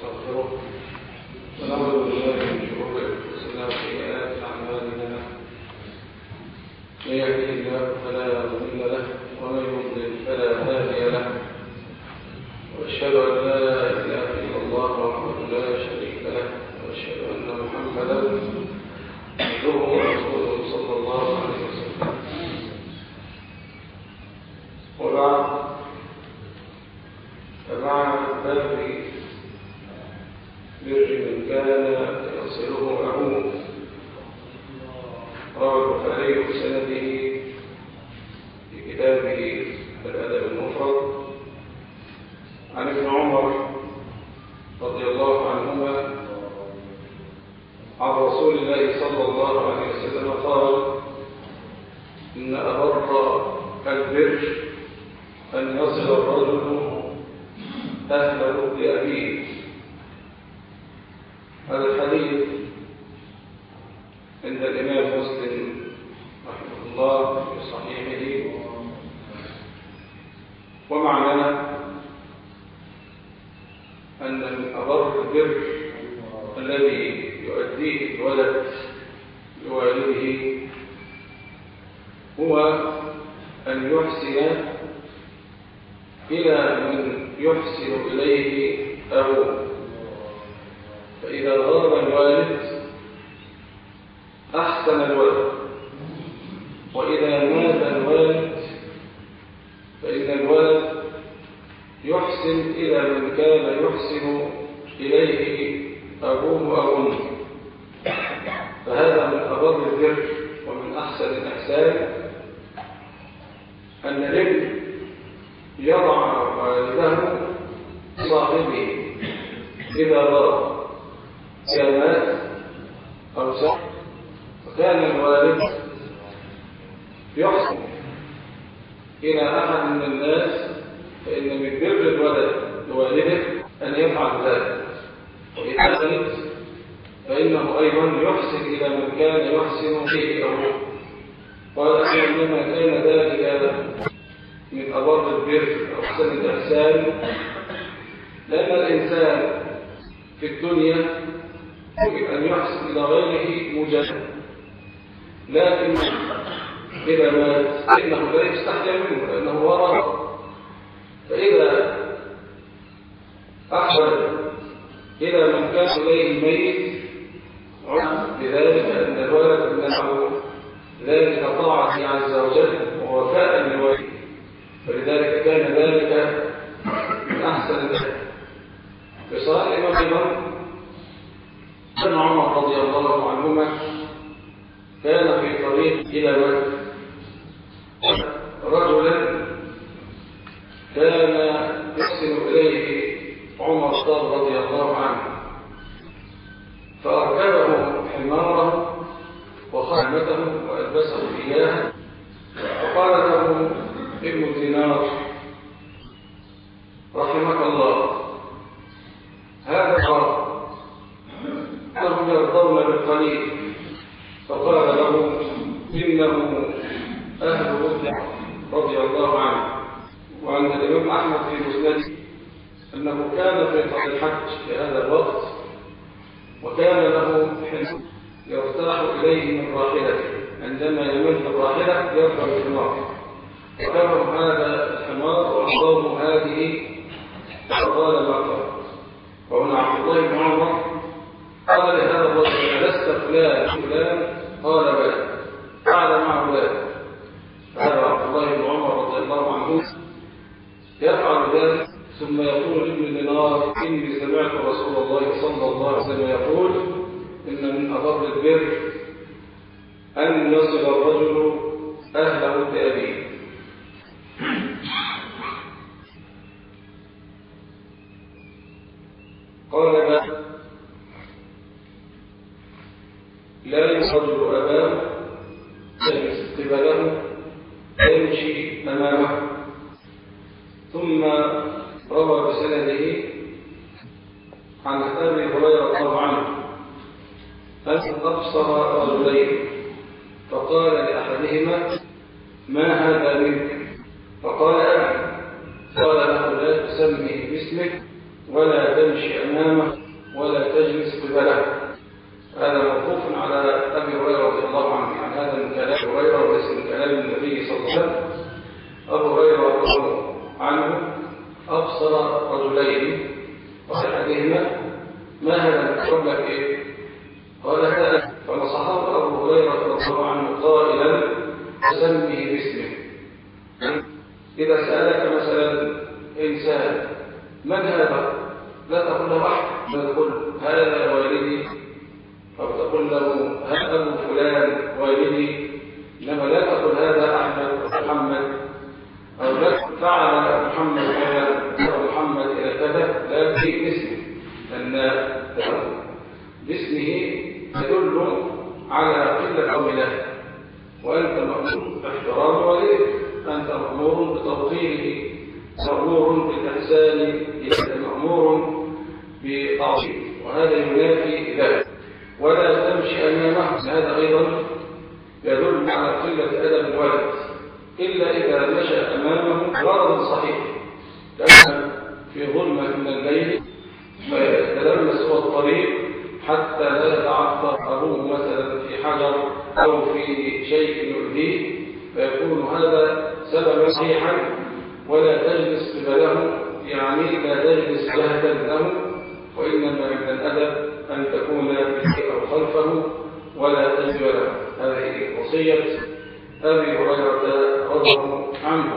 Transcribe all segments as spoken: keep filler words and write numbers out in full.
ونستغفره ونعوذ بالله من شرور انفسنا وسيئات اعمالنا. من يهده الله فلا مضل له ومن يضلل فلا هادي له، واشهد ان لا اله الا الله وحده لا شريك له، واشهد ان محمدا عبده ورسوله صلى الله عليه وسلم. وبعد، فمع باب بر من كان يصله أبوه، روى البخاري بسنده في كتابه الأدب المفرد عن ابن عمر رضي الله عنهما عن رسول الله صلى الله عليه وسلم قال: إن أبر البر أن يصل الرجل أهله بأبيه. هذا الحديث عند الإمام مسلم رحمه الله في صحيحه، ومعناه أن من أبر البر الذي يؤديه الولد لوالده هو أن يحسن إلى من يحسن إليه أبوه. فإذا غاب الوالد أحسن الولد، وإذا مات الوالد فإن الولد يحسن إلى من كان يحسن إليه أبوه أو أمه. فهذا من أبر البر ومن أحسن الإحسان أن الابن يضع والده صاحبه إذا غاب كانت أو سحر، فكان الوالد يحسن إلى أحد من الناس، فإن من بر الولد لوالده أن يفعل ذلك. وإذا حسنت فإنه أيضا يحسن إلى من كان يحسن فيه أبوه. قال: إنما كان ذلك من أبر البر أو أحسن الإحسان، لأن الإنسان في الدنيا يمكن أن يحسن إلى غيره مجرد، لكن إذا مات فإنه لا يستحيا منه لأنه وراء. فإذا أحسن إلى من كان إليه ميت عرف بذلك أن الولد منعه ذلك طاعة عز وجل ووفاء لوالده، فلذلك كان ذلك من أحسن الأشياء. في صحيح الإمام ابن عمر رضي الله عنهما كان في طريق إلى مكة رجلا كان يحسن إليه عمر رضي الله عنه، فأركبه حماره وخدمته وألبسه إياه، وقال له ابن دينار: رحمك الله، هذا قال أنهم يرضون بالقليل. فقال له: إنه أهل رضي رضي الله عنه. وعند الإمام أحمد في مسنده أنه كان في الحج في هذا الوقت، وكان له حمار يرتاح إليه من راحلته، عندما يمد الراحلة يرفع الحمار، وكبر هذا الحمار وأعظم هذه فقال ما قال. وهنا عبد الله بن عمر قال لهذا الرجل: ألست فلان فلان؟ قال: بلى. قال: مع ذلك. هذا عبد الله بن عمر رضي الله عنه يفعل ذلك، ثم يقول لابن دينار: إني سمعت رسول الله صلى الله عليه وسلم يقول: إن من أبر البر أن يصل الرجل أهله بأبيه. قال: لا يصل أباه قبله يمشي أمامه. ثم روى بسنده عن أبي هريرة رضي الله عنه أن أبصر رجلين، فقال لأحدهما: ما هذا منك؟ فقال: أبي. قال له: لا تسمي باسمك ولا تمشي أمامه ولا تجلس قبله. هذا موقوف على أبي هريرة رضي الله عنه، يعني هذا من كلام هريرة وليس من كلام النبي صلى الله عليه وسلم. أبو هريرة رضي الله عنه أبصر رجلين وأحدهما ما هذا يقول لك إيه؟ قال هذا، فنصحه أبو هريرة رضي الله عنه قائلا سمه باسمه. إذا سألك مثلا إنسان من هذا؟ لا تقول له أحد، لا تقول هذا والدي، أو تقول له هذا أبو فلان والدي، إنما لا تقول هذا أحمد محمد، أو لا فعل محمد كذا أو محمد إلى كذا، لا في اسمه، لأن باسمه يدل على قلة أمله، وأنت مأمور باحترام والدك، أنت مأمور بتوقيره، مأمور بالإحسان، مأمور بتعظيم، وهذا ينافي ذلك. ولا تمشي أمامه، هذا أيضا يدل على قلة أدب الولد، إلا إذا مشى أمامه غرض صحيح، كأن في ظلمة من الليل فيتلمس هو الطريق حتى لا يتعثر أبوه مثلا في حجر أو في شيء يؤذيه، فيكون هذا سببا صحيحا. ولا تجلس قبله، يعني لا تجلس جهدا له، وإنما من الأدب أن تكون به أو خلفه ولا تجلس له. هذه وصية أبي هريرة رضي الله عنه.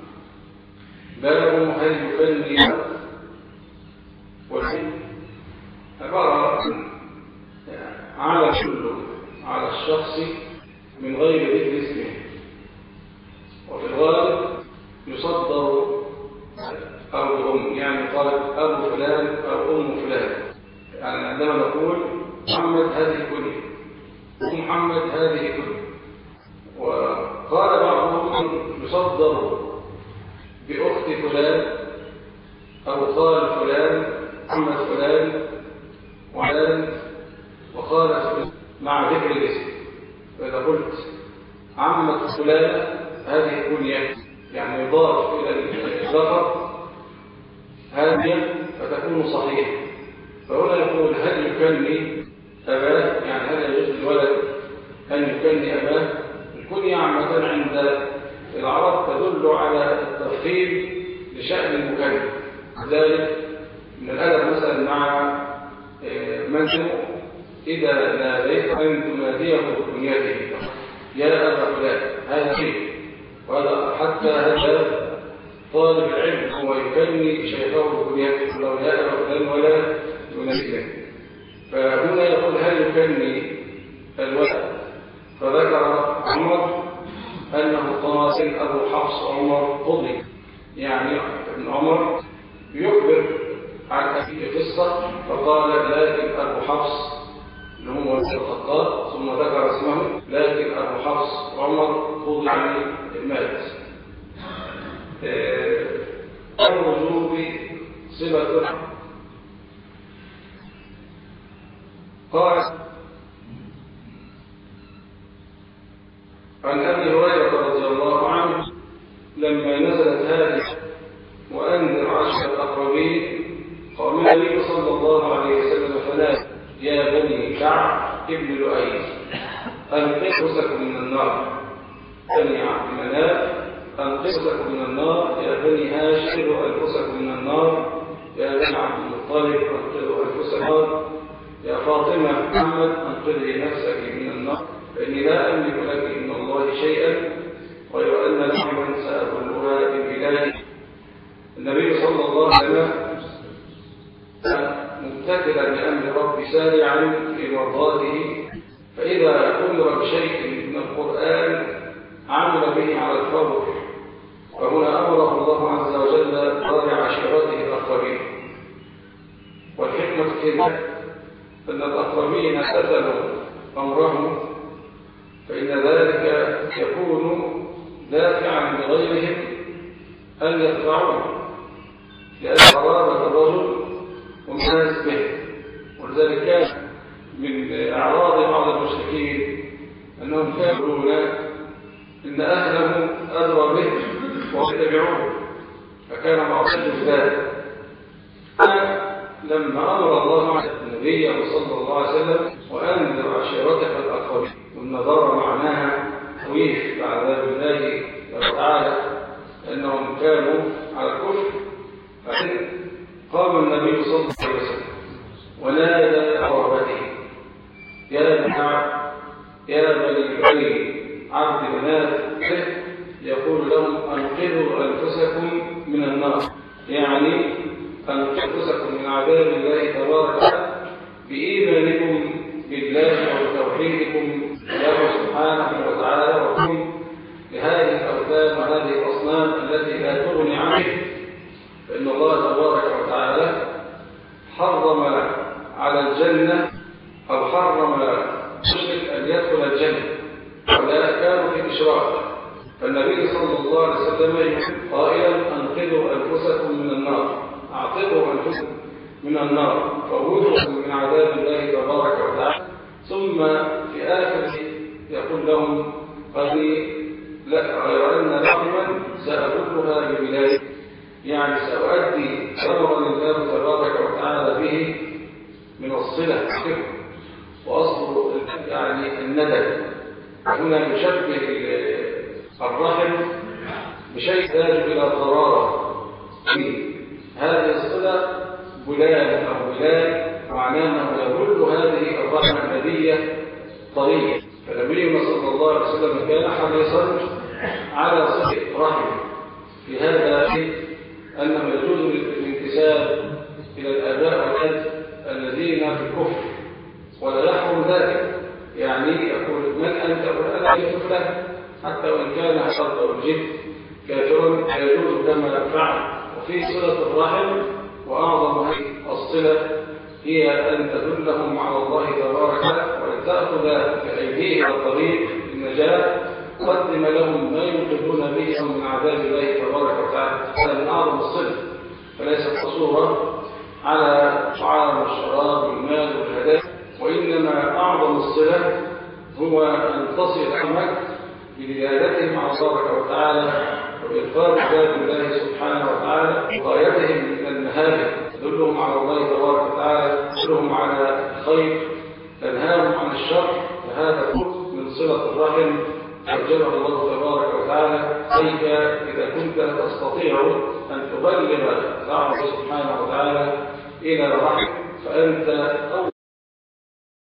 باب هل يفني والحين عبارة على كل على الشخص من غير ذكر اسمه، وفي الغالب يصدر أو الأم، يعني قال أبو فلان أو أم فلان، يعني عندما نقول محمد هذه كلية ومحمد هذه كلية. وقال بعضهم يصدر بأخت فلان أو قال فلان محمد فلان وعلان وقال فلان مع ذكر الاسم. فإذا قلت عمة فلان هذه كلية، يعني يضاف إلى اللقب هذه فتكون صحيحة. فهنا يقول هل يكني أباه، يعني هل يجوز للولد أن يكني أباه؟ الكنية عامة عند العرب تدل على التفخيم لشأن المكني، ذلك من الأدب مثلا مع من إذا ناديت أن تناديه بكنيته يا أبا فلان، هذا شيء. وهذا حتى هذا طالب العلم هو يكني شيخه بكنيته لو يا أبا فلان ولا يناديه. فهنا يقول هل يكني الولد؟ فذكر عمر أنه قاسم أبو حفص عمر قضي، يعني ابن عمر يخبر عن أبيه قصة، فقال لكن أبو حفص اللي هو الخطاب، ثم ذكر اسمه لكن أبو حفص عمر قضي عن المات. الوجوب صلة الرحم. قال عن أبي هريرة رضي الله عنه لما نزلت هذه وأنذر عشر الأقربين، قال النبي صلى الله عليه وسلم ثلاث يا بني كعب ابن لؤي أنقذكم من النار، بني عبد مناف أنقذكم من النار، يا بني هاشم أنقذكم من النار، يا بني عبد المطلب أنقذوا أنفسكم من النار، يا فاطمة محمد أنقذي نفسك من النار، فإني لا أملك لك من الله شيئا غير أن نعما سأبلغها ببلادي. النبي صلى الله عليه وسلم مبتكرا لأمر ربي سارعا في مرضاته، فإذا أمر بشيء من القرآن عمل به على الفور. فهنا أمره الله عز وجل قال عشيرته الأقربين، والحكمة في ذلك أن الأقربين أتلوا أمرهم، فإن ذلك يكون دافعا لغيرهم أن يتبعوه، لأن قرابة الرجل ومناس به. ولذلك كان من أعراض بعض المشركين أنهم كانوا يقولون إن أهله أدرى به ويتبعوه، فكان معصيه ذلك. لما أمر الله النبي صلى الله عليه وسلم وأنذر عشيرتك الأقربين، والنذر معناها خويف بعذاب الله تعالى أنهم كانوا على الكفر. فإن قام النبي صلى الله عليه وسلم ونادى قرابته يا بني يا بني عبد مناف، يقول لهم أنقذوا أنفسكم من النار، يعني أنقذوا أنفسكم من عذاب الله تبارك وتعالى بإيمانكم بالله وتوحيدكم له سبحانه وتعالى، وكم لهذه الأوثان وهذه الأصنام التي لا تغني عنه. فإن الله تبارك وتعالى حرم على الجنة أو حرم المشرك أن يدخل الجنة، ولا كانوا في إشراك. فالنبي صلى الله عليه وسلم يقول قائلا أنقذوا أنفسكم من النار، أعتقوا أنفسكم من النار، فوضعوا من عذاب الله تبارك وتعالى. ثم في آخر يقول لهم قد لا غير أن لحما سأبلها ببلادي، يعني سأؤدي أمرا الله تبارك وتعالى به من الصلة وأصل يعني الندى. هنا يشبه الرحم بشيء يحتاج إلى قرارة. هذه الصلة بلاد أو بلاد معناه أنه يبل هذه الرحمة النبية طريق. فنبينا صلى الله عليه وسلم كان حريصا على صلة رحمه. في هذا أنه يجوز الانتساب إلى الآباء والأجداد الذين في الكفر ولا يحرم ذلك، يعني يقول من أنت؟ يقول أنا يكفر حتى وإن كان حصلت أو الجد كافر يجوز كما فعل. وفي صلة الرحم وأعظم هذه الصلة هي أن تدلهم على الله تبارك وتعالى وأن تأخذ بأيديهم على طريق النجاة، قدم لهم ما ينقذون به من عذاب الله تبارك وتعالى. هذا من أعظم الصلة، فليست قصورا على الطعام والشراب والمال والهدايا، وإنما أعظم الصلة هو أن تصل رحمك بدلالتهم على الله تعالى وإلقاء كتاب الله سبحانه وتعالى وغايتهم من المهابة، تدلهم على الله تبارك وتعالى، تدلهم على الخير، تنهاهم عن الشر. فهذا كله من صلة الرحم أوجبه الله تبارك وتعالى. كيف إذا كنت تستطيع أن تبلغ دعوة سبحانه وتعالى إلى رحم، فأنت أول